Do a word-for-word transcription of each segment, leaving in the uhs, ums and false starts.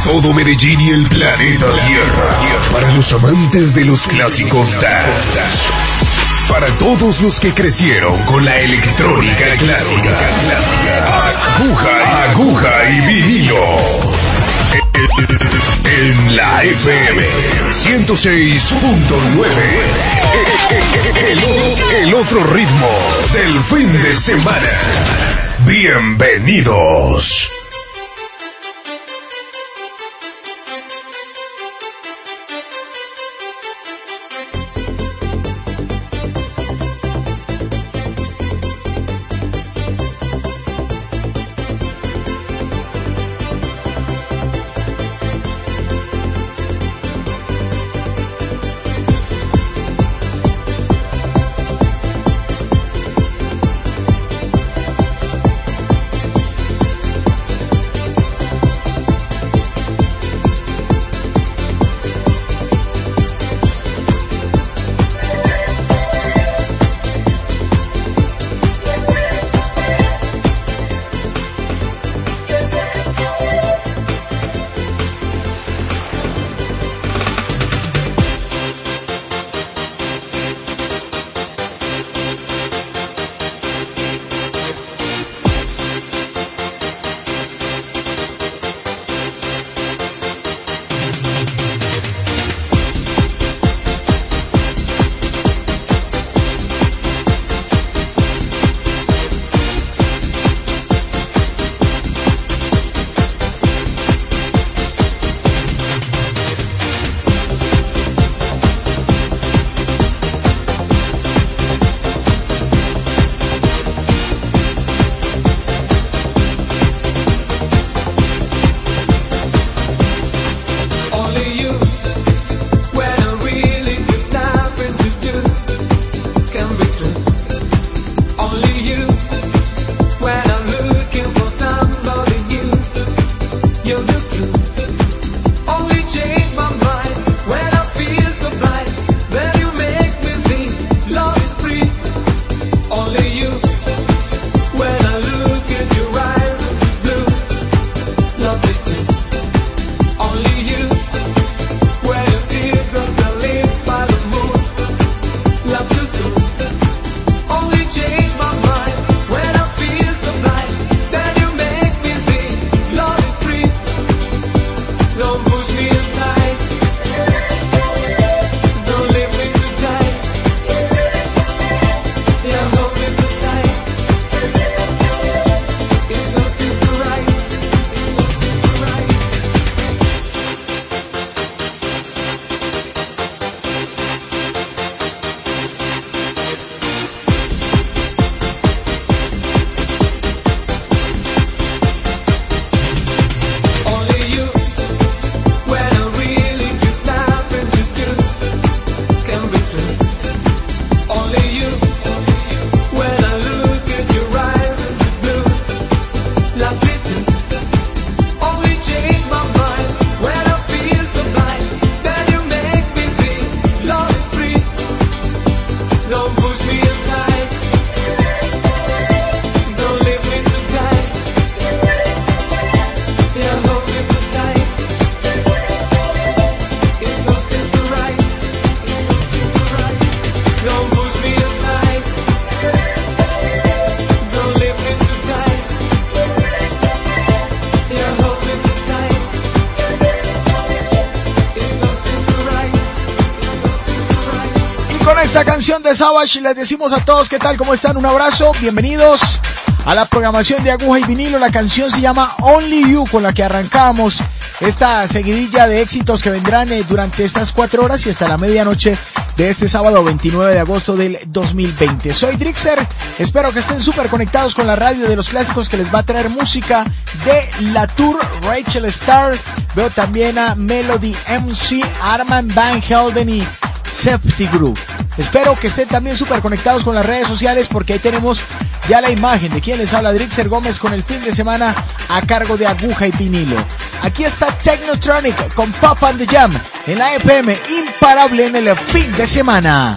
todo Medellín y el planeta Tierra. Para los amantes de los clásicos dance. Para todos los que crecieron con la electrónica clásica. Aguja, aguja y vinilo. En la F M ciento seis punto nueve. El, el otro ritmo del fin de semana. Bienvenidos. Canción de Savage, les decimos a todos qué tal, cómo están, un abrazo, bienvenidos a la programación de Aguja y Vinilo. La canción se llama Only You, con la que arrancamos esta seguidilla de éxitos que vendrán eh, durante estas cuatro horas y hasta la medianoche de este sábado veintinueve de agosto del dos mil veinte. Soy Drixer, espero que estén súper conectados con la radio de los clásicos que les va a traer música de la Tour, Rachel Starr, veo también a Melody M C, Armand Van Helden y Safety Group. Espero que estén también súper conectados con las redes sociales porque ahí tenemos ya la imagen de quien les habla, Drixer Gómez, con el fin de semana a cargo de Aguja y Vinilo. Aquí está Technotronic con Pop and the Jam en la F M, imparable en el fin de semana.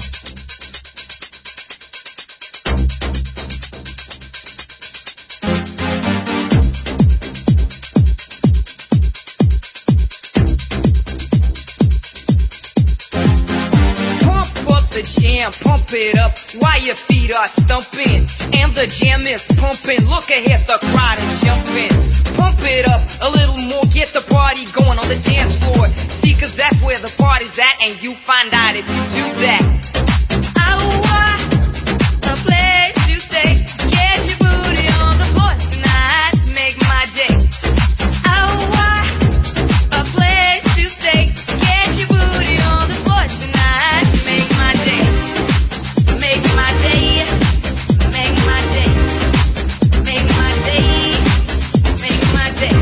jam, pump it up while your feet are stumping. And the jam is pumping, look ahead, the crowd is jumping. Pump it up a little more, get the party going on the dance floor. See, cause that's where the party's at, and you find out if you do that. Oh, a place to stay, get your booty on the floor tonight, make my day. Oh, a place to stay, get your booty on the floor tonight, make my day. Make my day, make my day, make my day, make my day.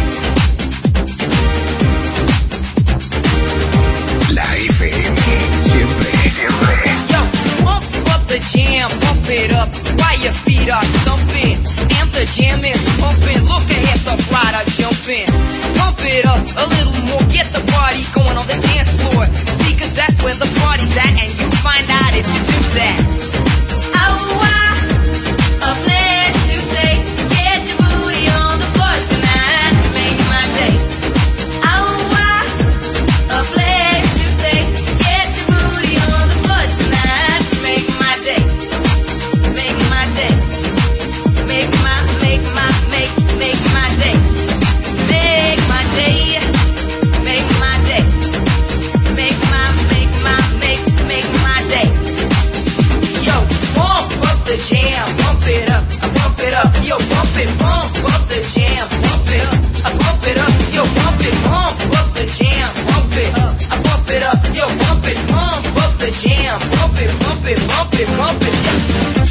La F M, siempre, siempre. Yo, pump up the jam, pump it up while your feet are stumping. And the jam is pumping, look ahead, the crowd are jumping. Pump it up a little more, get the party going on the dance floor. See, cause that's where the party's at, and you find out if you do that. Oh, a place to stay, get your booty on the floor tonight, make my day. Oh, a place to stay, get your booty on the floor tonight, make my day. Make my day. Make my, make my, make, make my day. Make my day. Make my day. Make my, make my, make, make my day. Yo, pump up the jam, pump it up, I pump it up, yo, pump it, pump up the jam, pump it up, I pump it up, yo, pump it, pump up the jam, pump it up, I pump it up, yo, pump it, pump up the jam, pump it, pump it, pump it, pump it, yeah.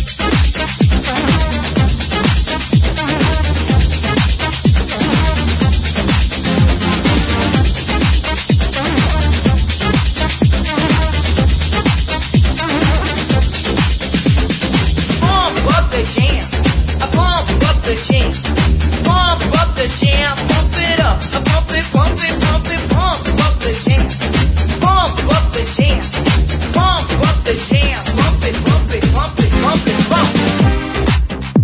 Pump up the jam, I pump up the jam, pump up the jam, pump it up, I pump it, pump it, pump it, pump up the jam, pump up the jam, pump up the jam, pump it, pump it, pump it, pump it, pump it.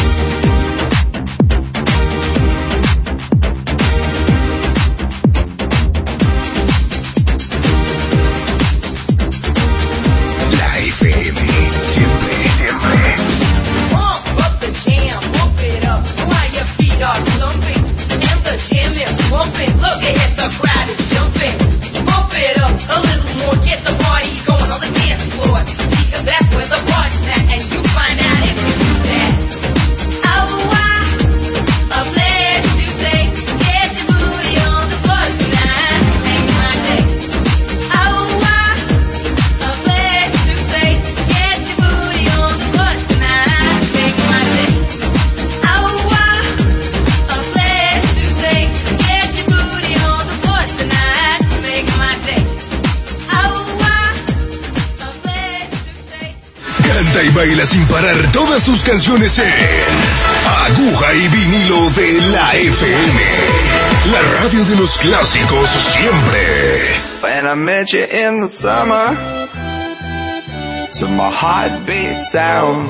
La F M, siempre, siempre. Pump up the jam, pump it up while your feet are slumping. And the jam is pumping, look ahead, the crowd is jumping. Pump it up a little more, get the party going on the dance floor. See, cause that's where the party's at, and you find out if you do that. Oh, a place to stay, get your booty on the floor tonight, make my day. Oh, a place to stay, get your booty on the floor tonight, make my day. Oh, a place to stay, get your booty on the floor tonight, make my day. Oh, a place to stay. Canta y baila sin parar todas tus canciones en Aguja y Vinilo de la F M. La radio de los clásicos siempre. When I met you in the summer, to my heartbeat sound,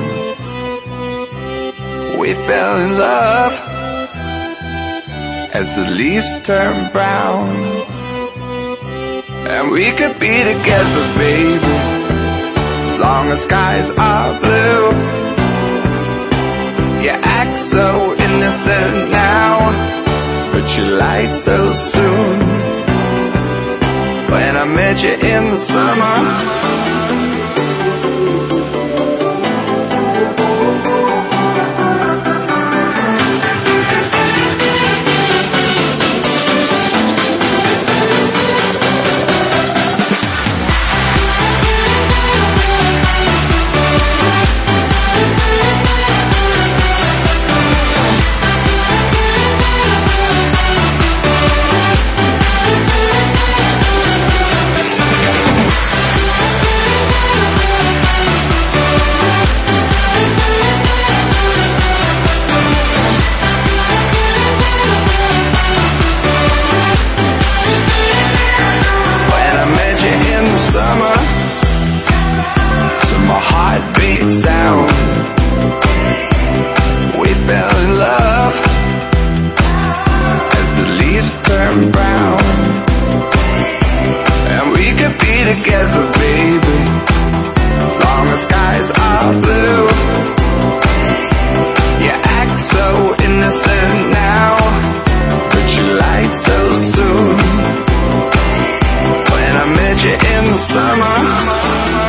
we fell in love as the leaves turn brown. And we could be together, baby, as long as skies are blue. You act so innocent now, but you lied so soon. When I met you in the summer, so soon. When I met you in the summer.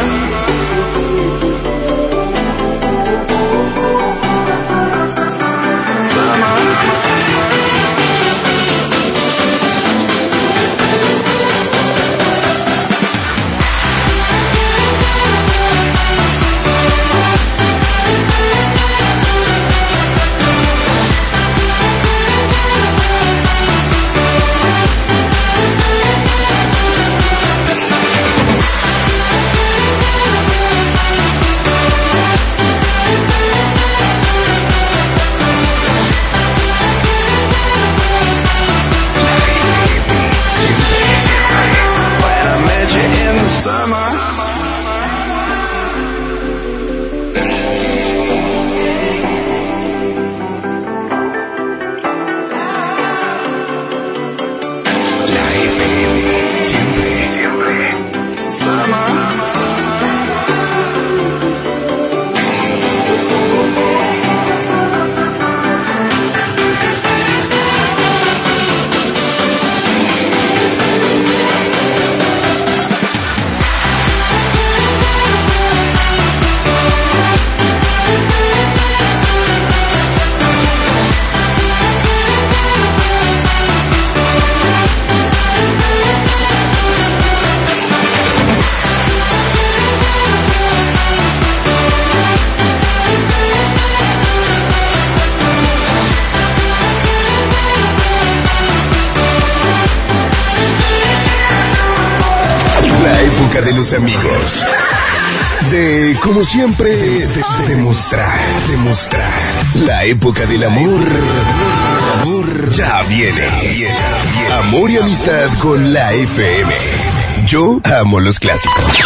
De los amigos, de como siempre de, de, demostrar, demostrar. La época del amor, amor ya viene. Amor y amistad con la F M. Yo amo los clásicos.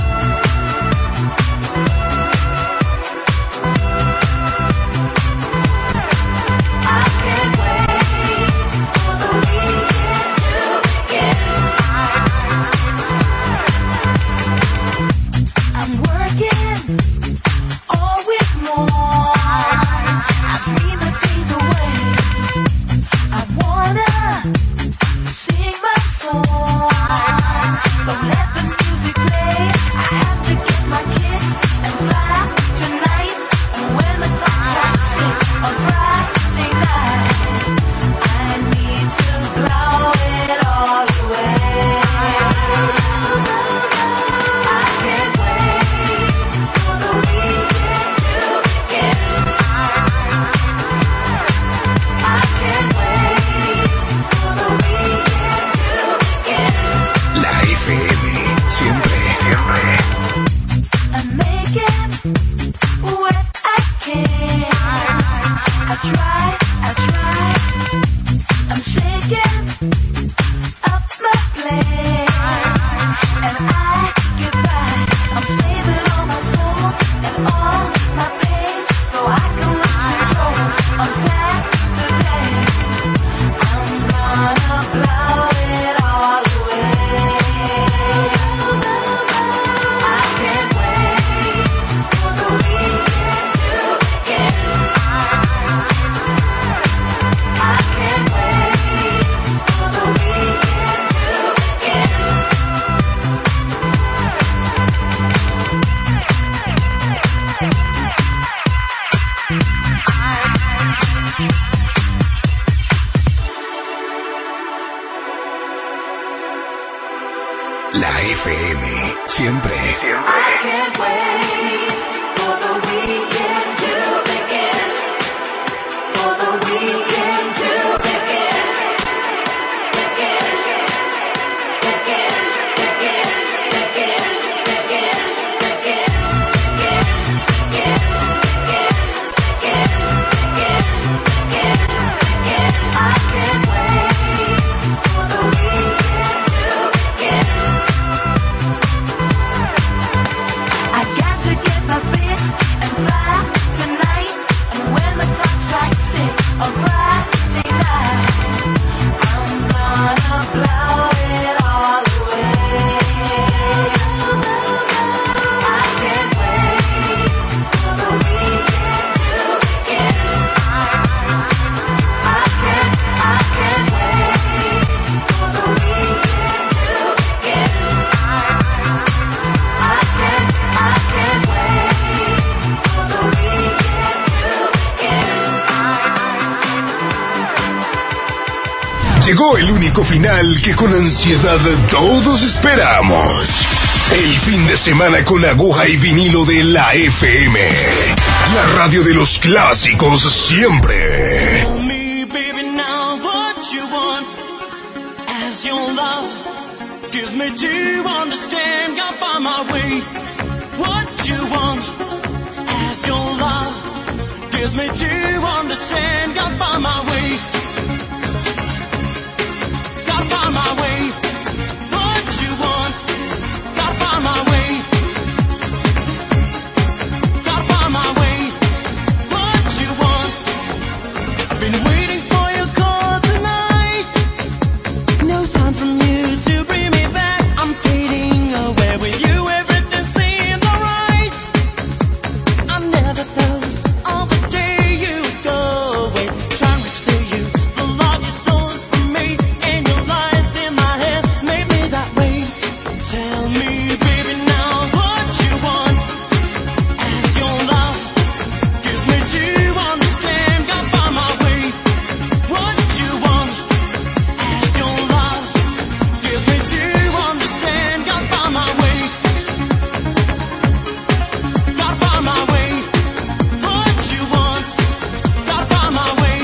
La F M, siempre. Siempre. I can't wait for the weekend to begin. For the weekend to begin. Begin. Begin. Begin. Begin. Begin. Begin. Begin. Begin. Begin. Begin. Begin. I can't wait for the weekend to begin. I got to get my fix and fly tonight. And when the clock strikes six, I'll fly Llegó el único final que con ansiedad todos esperamos. El fin de semana con aguja y vinilo de la F M. La radio de los clásicos siempre. Tell me, baby, now what you want. As your love gives me to understand, gotta find my way. What you want. As your love gives me to understand, gotta find my way. Gotta find my way. What you want. Gotta find my way. Gotta find my way. What you want. I've been waiting for your call tonight. No sign from you to bring me back. I'm fading away with you. Everything seems alright. I never felt all the day you go away. Trying to feel you, the love you sold for me, and your lies in my head made me that way. Tell me, baby, now what you want. As your love gives me to understand, gotta find my way. What you want. As your love gives me to understand, gotta find my way. Gotta find my way. What you want. Gotta find my way.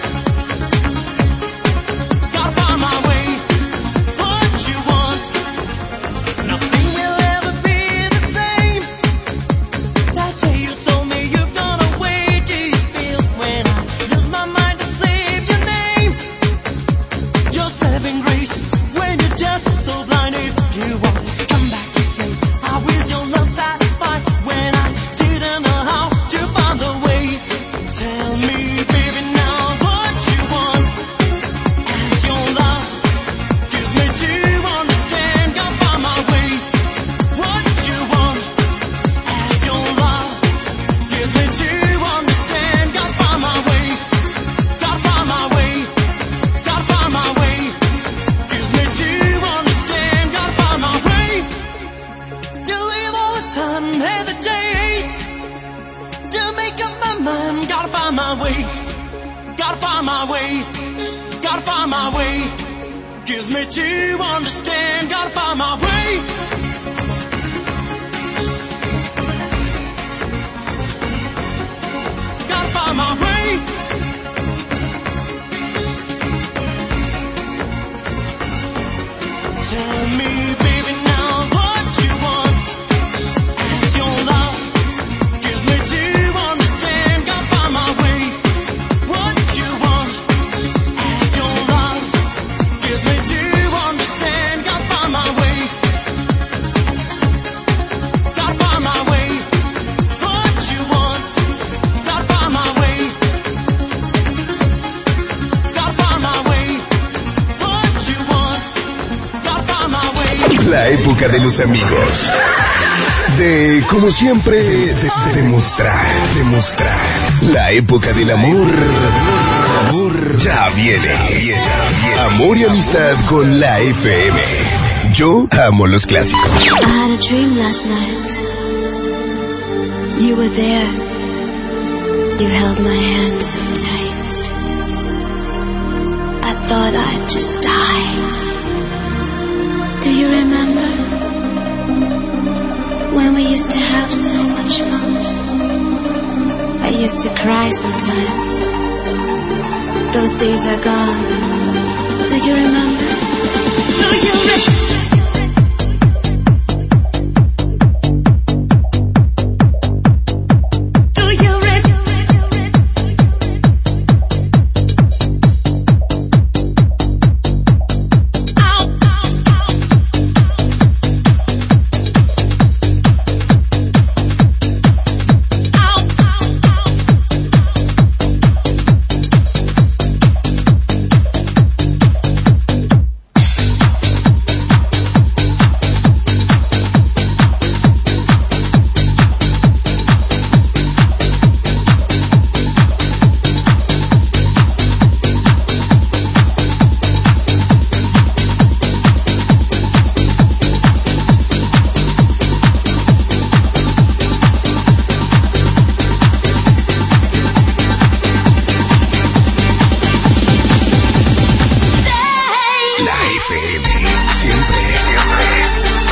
Gotta find my way. What you want. Nothing will ever be the same. That day you told me you've gone away. Do you feel when I lose my mind to save your name? Your saving grace when you're just so blind. If you want, come back to say, how is your love satisfied when I didn't know how to find the way? Tell me, baby, now what you want. As your love gives me to understand, gotta find my way. What you want. As your love gives me to understand, gotta find my way. Gotta find my way. Gotta find my way. Gives me to understand, gotta find my way. To leave all the time, hesitate. To make up my mind, gotta find my way. Gotta find my way. Gotta find my way. Gives me to understand, gotta find my way. Gotta find my way. Tell me, baby, now what you want. As your love gives me to understand, gotta find my way. What you want. As your love gives me to understand, gotta find my way. Gotta find my way. What you want. Gotta find my way. Gotta find my way. What you want. Gotta find my way. La época de los amigos. De, como siempre, de, de demostrar, demostrar. La época del amor. Amor ya viene. Amor y amistad con la F M. Yo amo los clásicos. I had a dream last night. You were there. You held my hand so tight. I thought I'd just die. Do you remember when we used to have so much fun? I used to cry sometimes. Those days are gone. Do you remember? Do you remember? F M, siempre, siempre.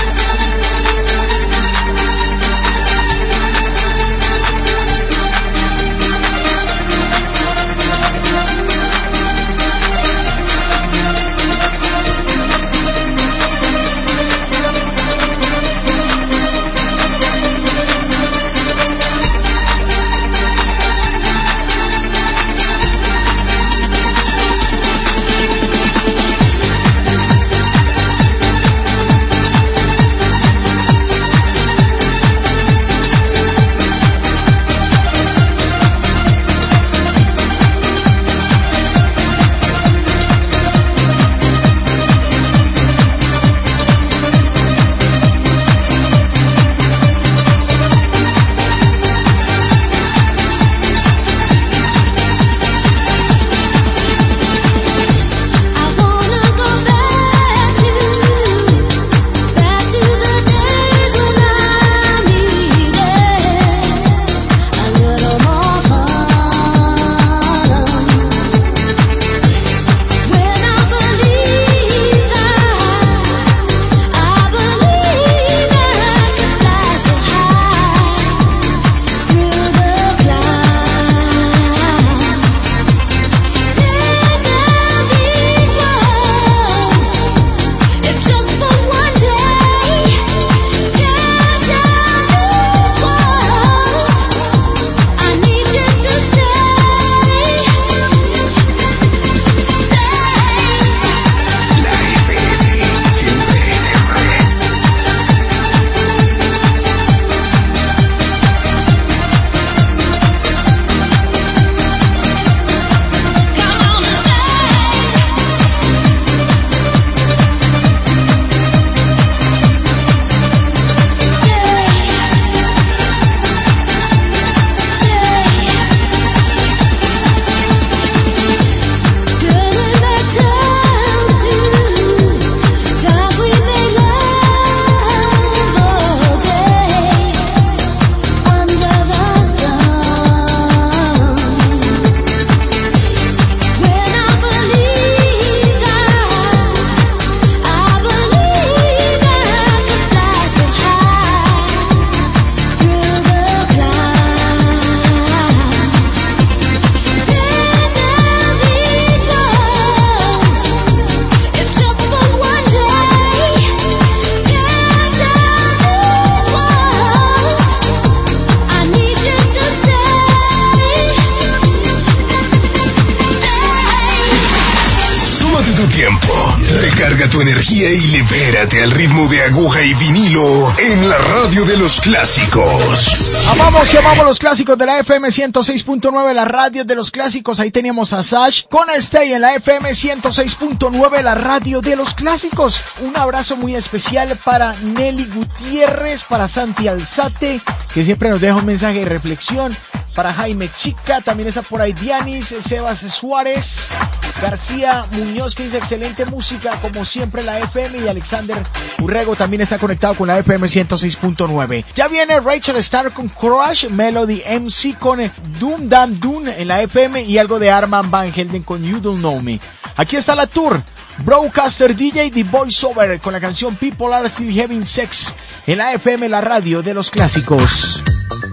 Recarga tu energía y libérate al ritmo de aguja y vinilo en la radio de los clásicos. Amamos y amamos los clásicos de la F M ciento seis punto nueve, la radio de los clásicos. Ahí teníamos a Sash con Stay en la F M ciento seis punto nueve, la radio de los clásicos. Un abrazo muy especial para Nelly Gutiérrez, para Santi Alzate, que siempre nos deja un mensaje de reflexión, para Jaime Chica, también está por ahí Dianis, Sebas Suárez, García Muñoz, que dice excelente música como siempre la F M, y Alexander Urrego también está conectado con la F M ciento seis punto nueve. Ya viene Rachel Starr con Crush, Melody M C con Doom Dam Doom en la F M y algo de Armand Van Helden con You Don't Know Me. Aquí está la tour, Broadcaster D J The Voiceover con la canción People Are Still Having Sex en la F M, la radio de los clásicos.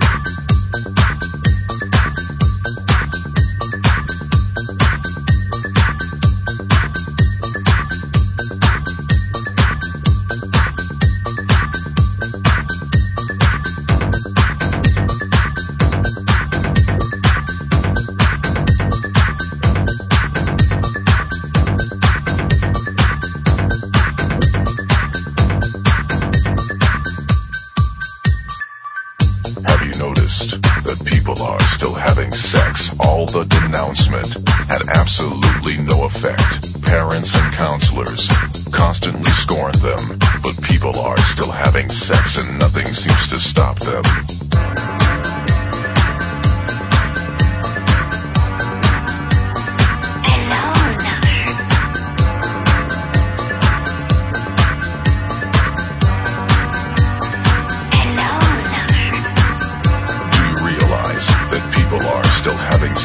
The denouncement had absolutely no effect. Parents and counselors constantly scorn them, but people are still having sex and nothing seems to stop them.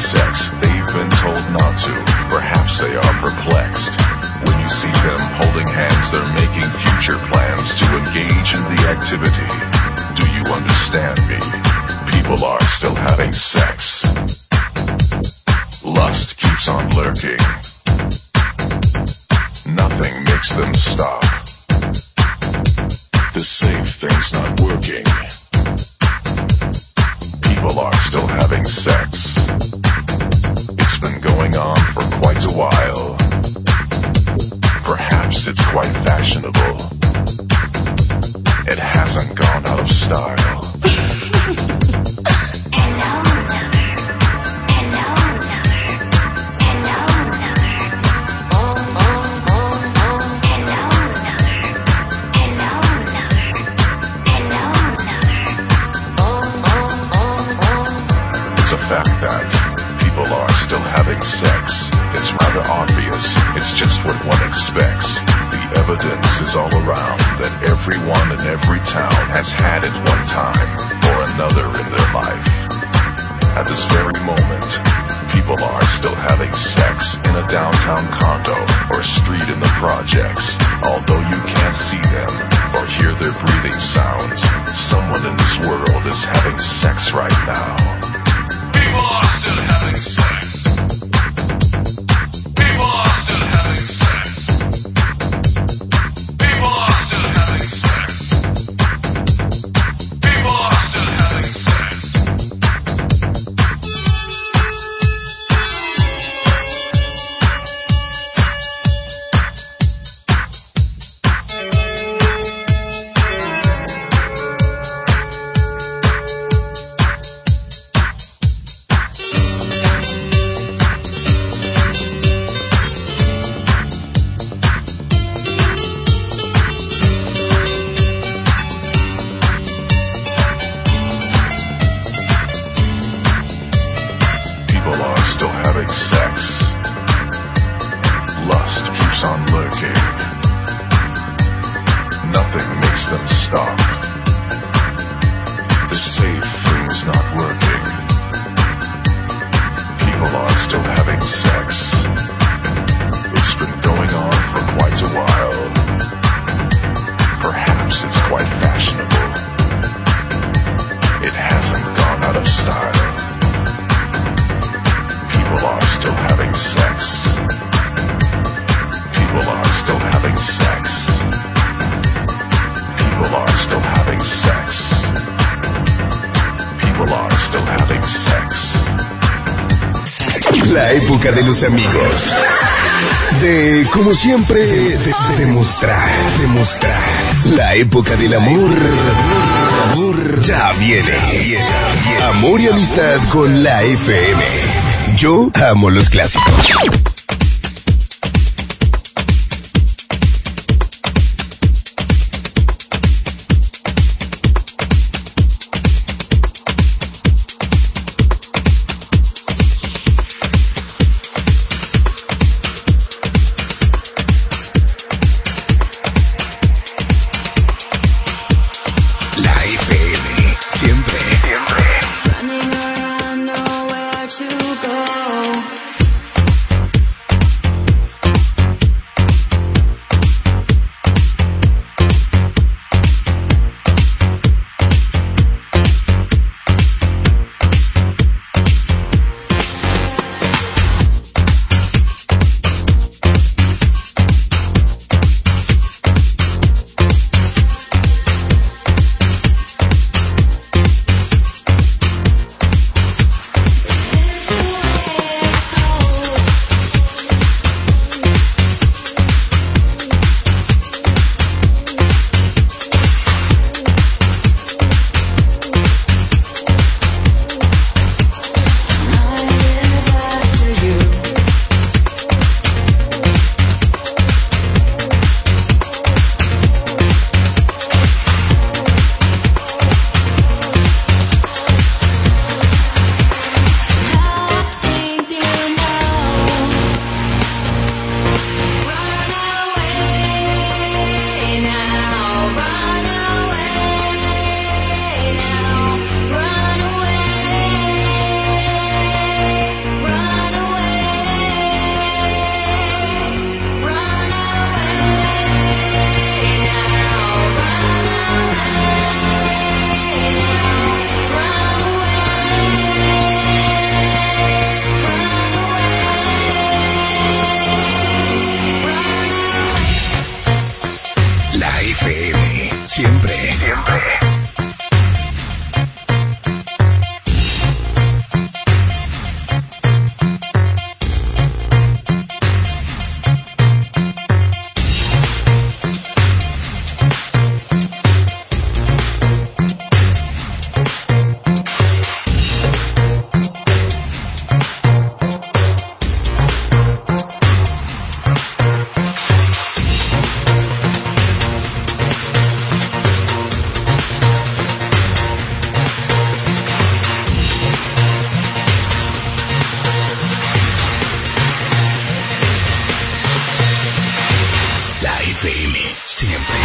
They are perplexed when you see them holding hands, they're making future plans to engage in the activity. Do you understand me? People are still having sex. Lust keeps on lurking. Nothing makes them stop. The safe thing's not working. People are still having sex. It's been going on for quite a while. Perhaps it's quite fashionable. It hasn't gone out of style. It's a fact that people are still having sex. It's rather obvious, it's just what one expects. The evidence is all around that everyone in every town has had it one time or another in their life. At this very moment, people are still having sex in a downtown condo or street in the projects. Although you can't see them or hear their breathing sounds, someone in this world is having sex right now. People are still having sex. People are still having sex. People are still having sex. People are still having sex. La época de los amigos. De, como siempre, de, demostrar, demostrar. La época del amor. Amor ya viene. Amor y amistad con la F M. Yo amo los clásicos. Running around, nowhere to go. M, siempre.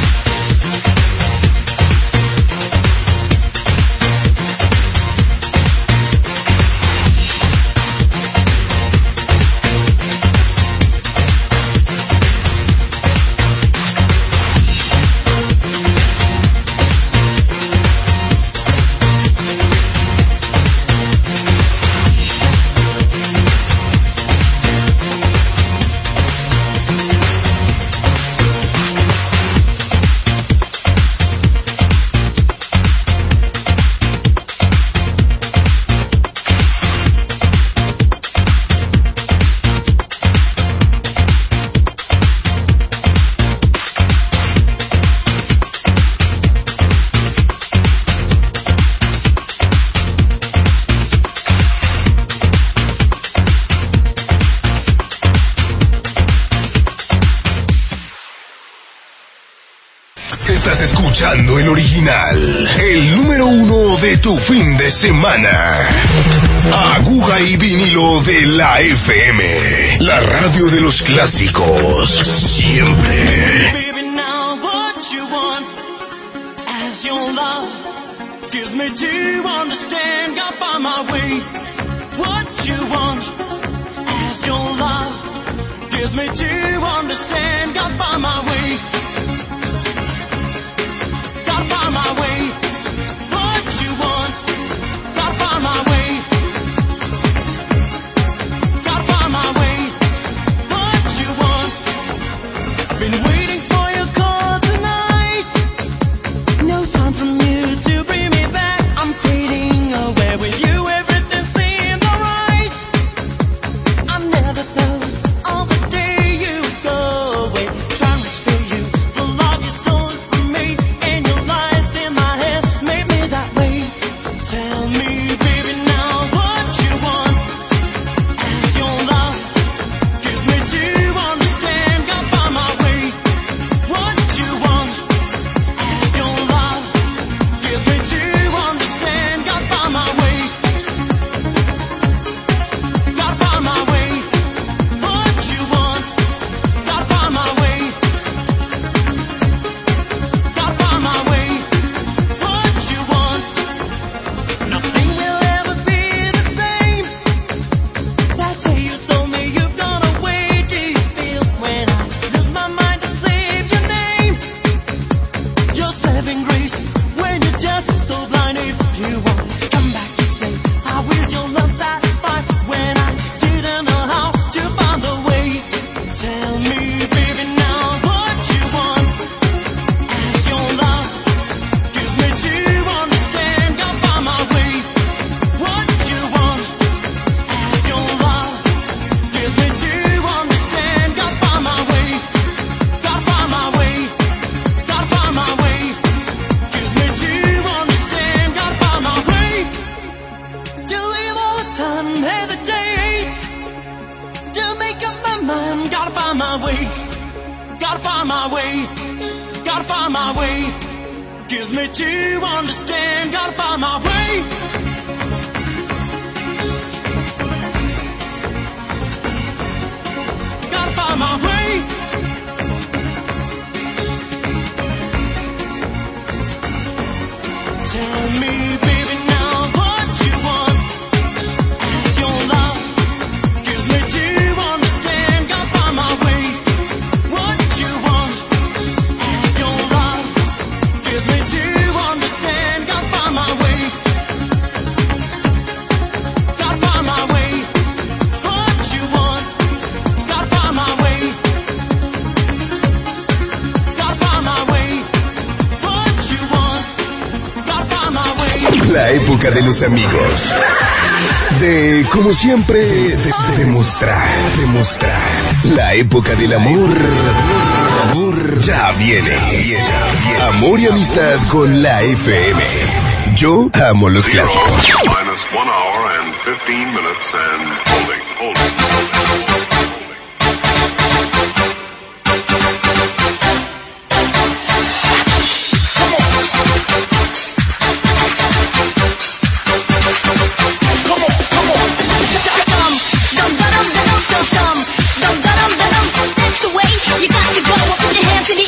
Estás escuchando el original, el número uno de tu fin de semana. Aguja y vinilo de la F M, la radio de los clásicos, siempre. Baby, now what you want as your love gives me to understand. Got by my way. What you want as your love gives me to understand. Got by my way. Got by my way. What you want. Got by my way. Got by my way. What you want. I've been waiting for your call tonight. No sign from you to bring me back. I'm fading away with you. Everything seemed alright. I never thought of the day you go away. Trying to spare you the love you stole from me. And your lies in my head made me that way. Tell me, baby, now what you want as your love gives me to understand. Got by my way. What you want as your love gives me to understand. Got by my way. Got by my way. What you want. Got by my way. Got by my way. What you want. Nothing will ever be the same. That day you told me you've gone away. Do you feel when I lose my mind to save your name? Your saving grace when you're just so blind. If you want, come back to stay. How is your love satisfied when I didn't know how to find the way? Tell me, baby, now what you want as your love gives me to understand. Got by my way. What you want as your love gives me to understand. Got by my way. Got by my way. Got by my way. Gives me to understand. Got by my way. To leave all the time, hesitate. To make up my mind. Gotta find my way. Gotta find my way. Gotta find my way. Gives me to understand. Gotta find my way. Gotta find my way. Tell me, baby, now what you want as your love gives me to understand. Got by my way. What you want as your love gives me to understand. Got by my way. Got by my way. What you want. Got by my way. Got by my way. What you want. Got by my way. La época de los amigos. De, como siempre, de, de demostrar, demostrar. La época del amor. Amor ya viene. Amor y amistad con la F M. Yo amo los clásicos. Minus one hour and fifteen minutes and holding, holding. That's the way you got to go. Put your hands in the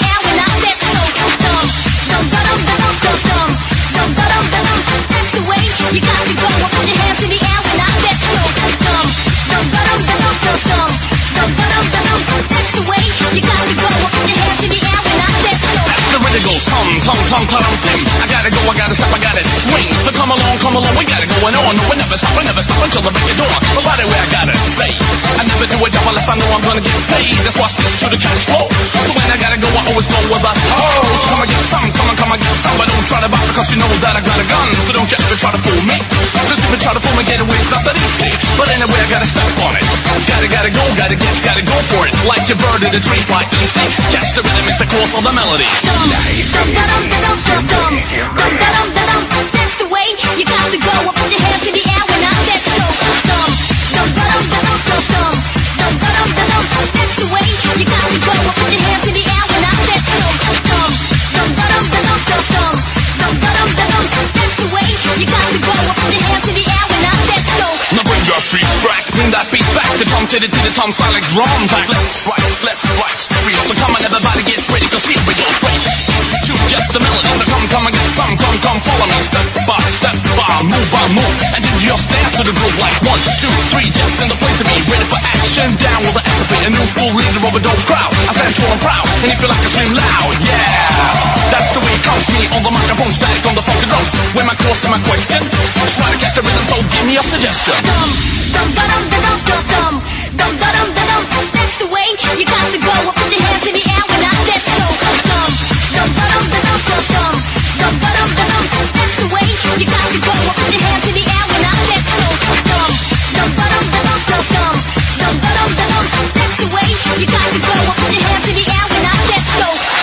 ta-dum, tim. I gotta go, I gotta stop, I gotta swing. So come along, come along, we got it going on. No, we never stop, we never stop until the break of dawn. But by the way, I gotta say, I never do a job unless I know I'm gonna get paid. That's why I stick to the cash flow. So when I gotta go, I always go with a oh. So come and get some, come on, come and get some. But don't try to buy because you know that I got a gun. So don't you ever try to fool me. Cause if you try to fool me, get away, it's not that easy. But anyway, I gotta step on it. Gotta, gotta go, gotta get, gotta go for it. Like a bird in a tree, fly easy. Catch the rhythm, it's the course of the melody. Dum, dum, dum, dum, dum, dum, dum, dum, dum, dum, dum. That's the way you got to go. Up put your hands in the air when I said so. Dum, dum, dum, dum, dum, dum, dum, dum, dum, dum, dum. That's the way you got to go. Up put your hands in the air when I said so. Dum, dum, dum, dum, dum, dum, dum, dum, dum, dum, dum. That's the way you got to go. Up put your hands in the air when I said so. Now bring your feet back, bring that beat back. The tom to the to the tom sound like drum back. Left, right, left, right, stereo. So come on, everybody get ready, cause here we go straight to just the melody. So come, come and get some, come, come, follow me. Step by step by, move by move, and then just dance to the groove like one, two, three. Just in the place to be ready for action. Down with the S F A, a new school leader of a dope crowd. I stand tall and proud, and if you like to scream loud, yeah. That's the way it comes. Me on the microphone, static on the funky drums. When my course and my question, try to catch the rhythm, so give me a suggestion. Dum, dum, dum, dum, dum, dum, dum, dum, dum, dum, dum. That's the way you got to go. Up put your hands in the air when I said so. Dum, dum, dum, dum, dum, dum, dum, dum, dum, dum, dum. That's the way you got to go. Up put your hands in the air when I said so. Dum, dum, dum, dum, dum, dum, dum, dum, dum, dum, dum. That's the way you got to go. Up put your hands in the air when I said so.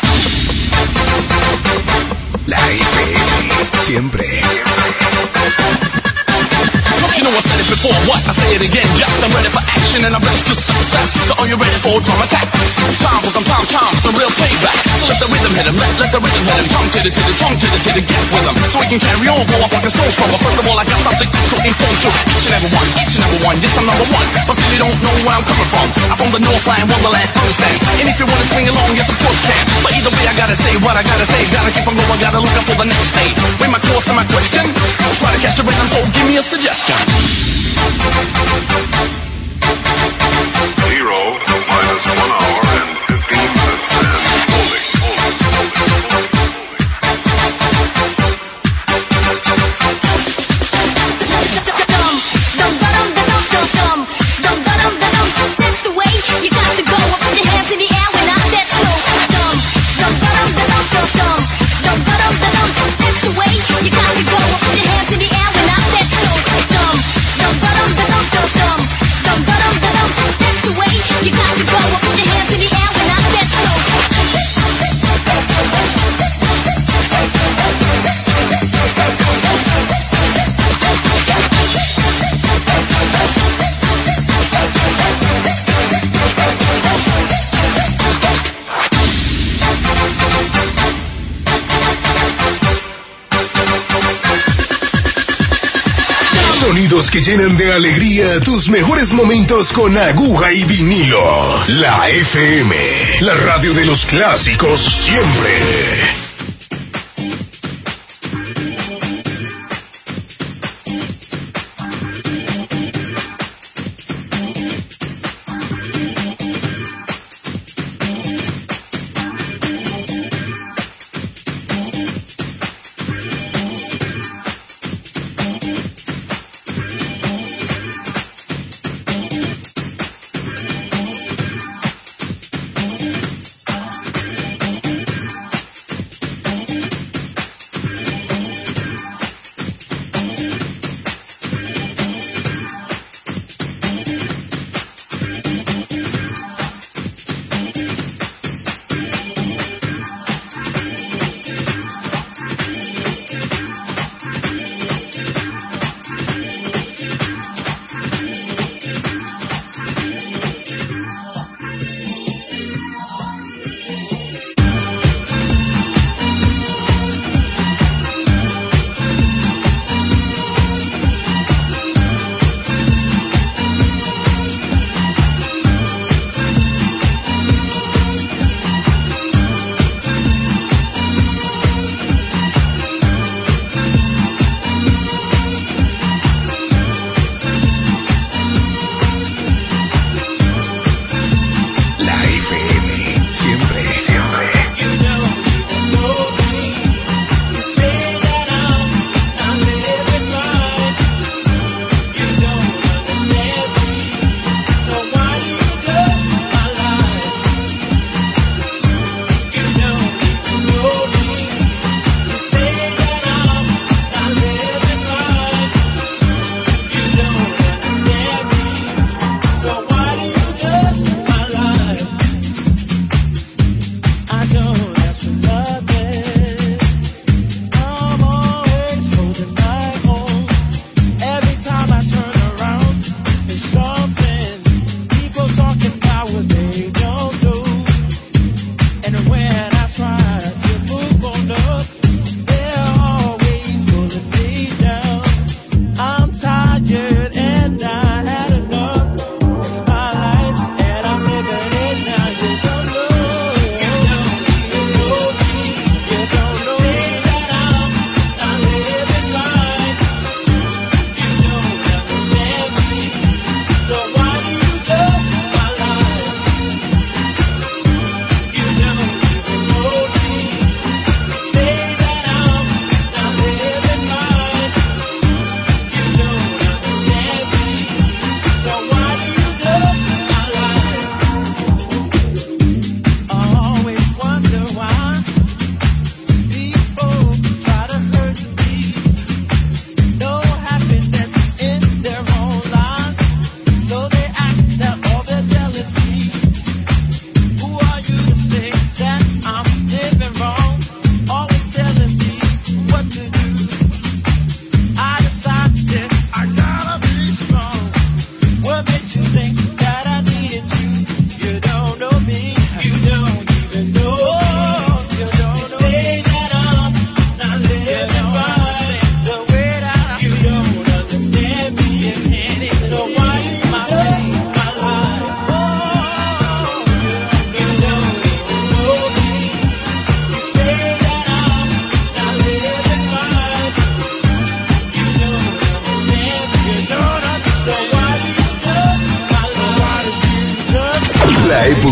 La F M, siempre. You know I said it before, what? I say it again, yes, I'm ready for action and I'm ready to success. So are you ready for a drum attack? Time for some time, time, some real payback. So let the rhythm hit him, let, let the rhythm hit him. Tongue to the to the tongue to the to the get with him. So we can carry on, go up like a soul stronger. First of all, I got something that's to inform to each and every one, each and every one. Yes, I'm number one, but still you don't know where I'm coming from. I'm from the Northland, Wonderland, understand. And if you wanna swing along, yes, of course you can. But either way, I gotta say what I gotta say. Gotta keep on going, gotta look up for the next stage. With my course and my question, try to catch the rhythm, so give me a suggestion. Zero minus one hour and fifteen minutes and holding, holding, holding, holding, Dum, dum, dum, dum, dum, dum, dum, dum, dum, dum. That's the way you got to go. Up put your hands in the air when I said so. Dum, dum, dum, dum, dum, dum, dum, dum, dum, dum, dum. That's the way you got to go. Up put your hands in the air when I said so. Dum, dum, dum, dum, dum, dum, dum, dum, dum, dum. That's the way you got to go. Up put your hands in the air when I said so. Sonidos que llenan de alegría tus mejores momentos con aguja y vinilo. La F M, la radio de los clásicos siempre.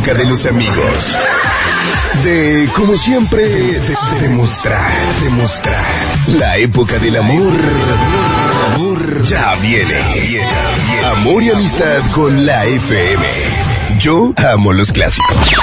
época de los amigos. De, como siempre, de- de- demostrar, demostrar. La época del amor, amor ya viene. Amor y amistad con la F M. Yo amo los clásicos.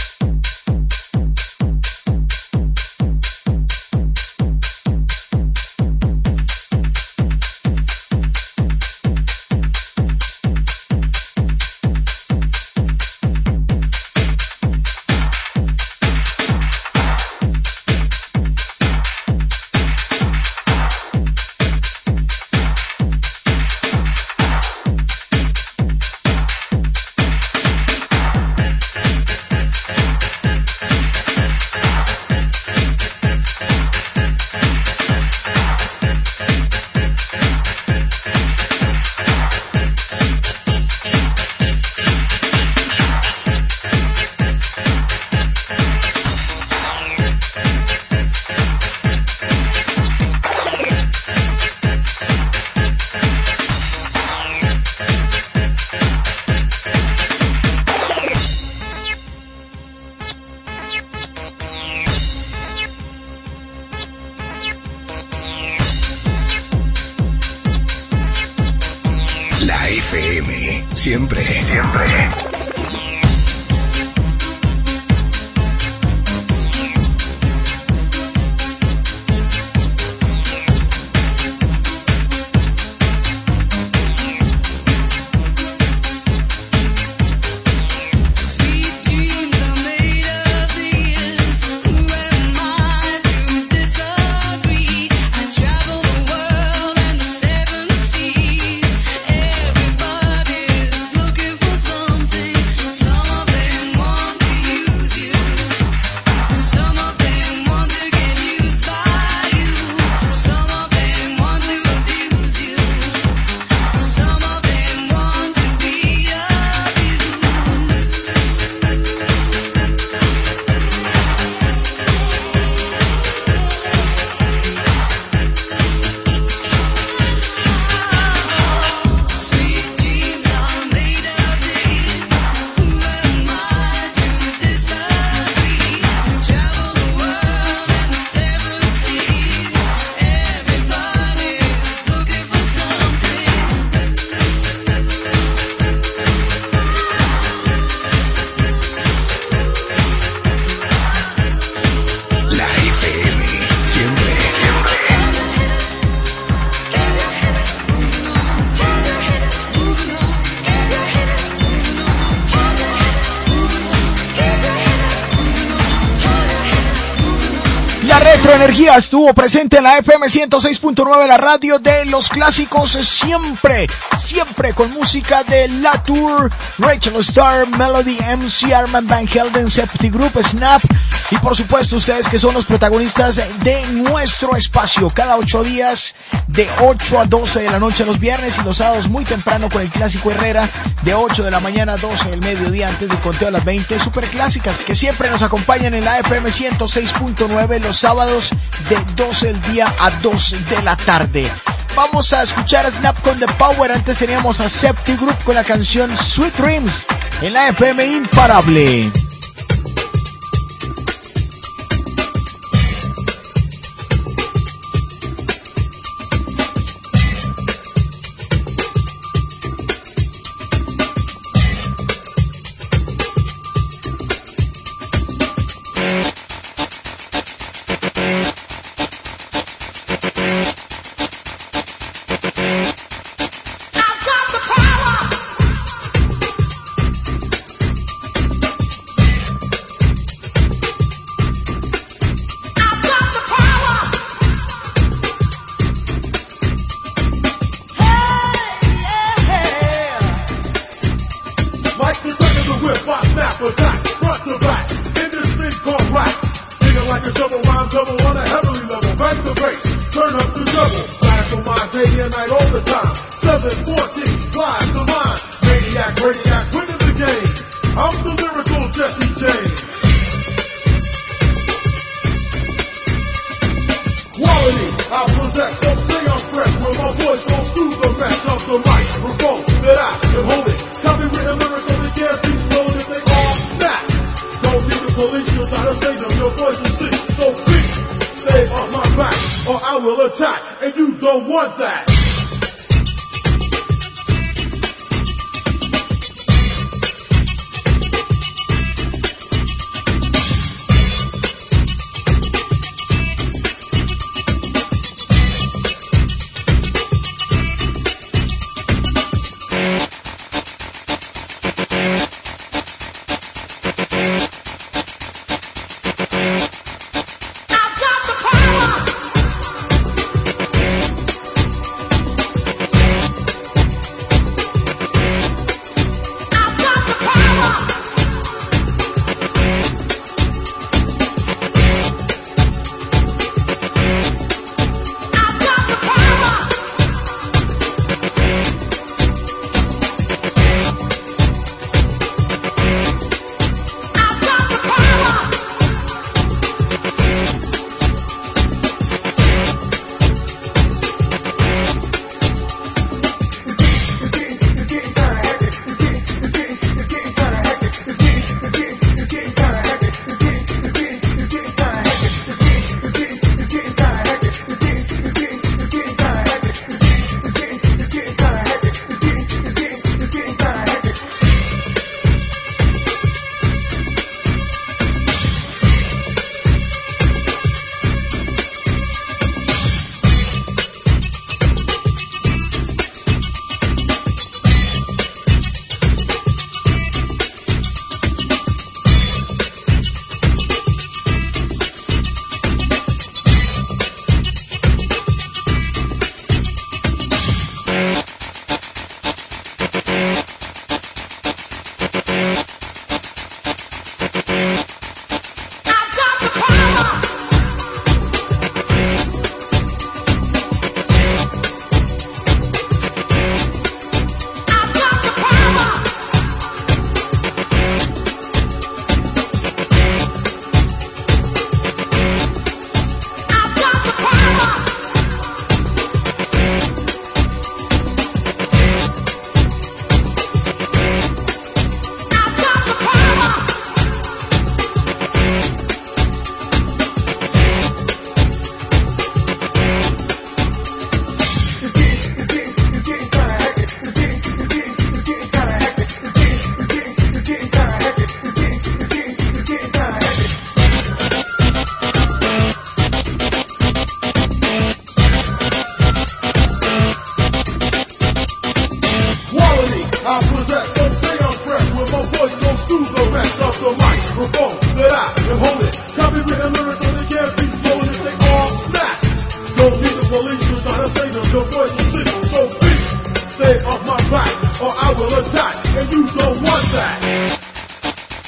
La F M, siempre, siempre. Sweet dreams are made of these. Who am I to disagree? I travel the world and the seven seas. Everybody's looking for something. Some of them want to use you. Some of them want to get used by you. Some of them want to abuse you. Some of them want to be abused. Sweet dreams are made of these. Who am I to disagree? Travel the world and the seven seas. Everybody's looking for something. La F M, siempre, siempre. La retroenergía estuvo presente en la F M ciento seis punto nueve, la radio de los clásicos, siempre, siempre con música de La Tour, Rachel Starr, Melody, M C, Armand Van Helden, Septi Group, Snap y por supuesto ustedes que son los protagonistas de nuestro espacio, cada ocho días de ocho a doce de la noche los viernes y los sábados muy temprano con el Clásico Herrera de ocho de la mañana a doce del mediodía antes del conteo a las veinte, super clásicas que siempre nos acompañan en la F M ciento seis punto nueve los sábados de doce del día a doce de la tarde. Vamos a escuchar a Snap con The Power, antes teníamos a Septi Group con la canción Sweet Dreams en la F M Imparable. Microphone that I can hold it. Copywritten lyrics on the gas, these flows that they all snap. try to say them, your voice is sick. So please, stay off my back, or I will attack, and you don't want that.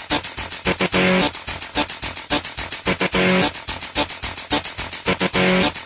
Thank you.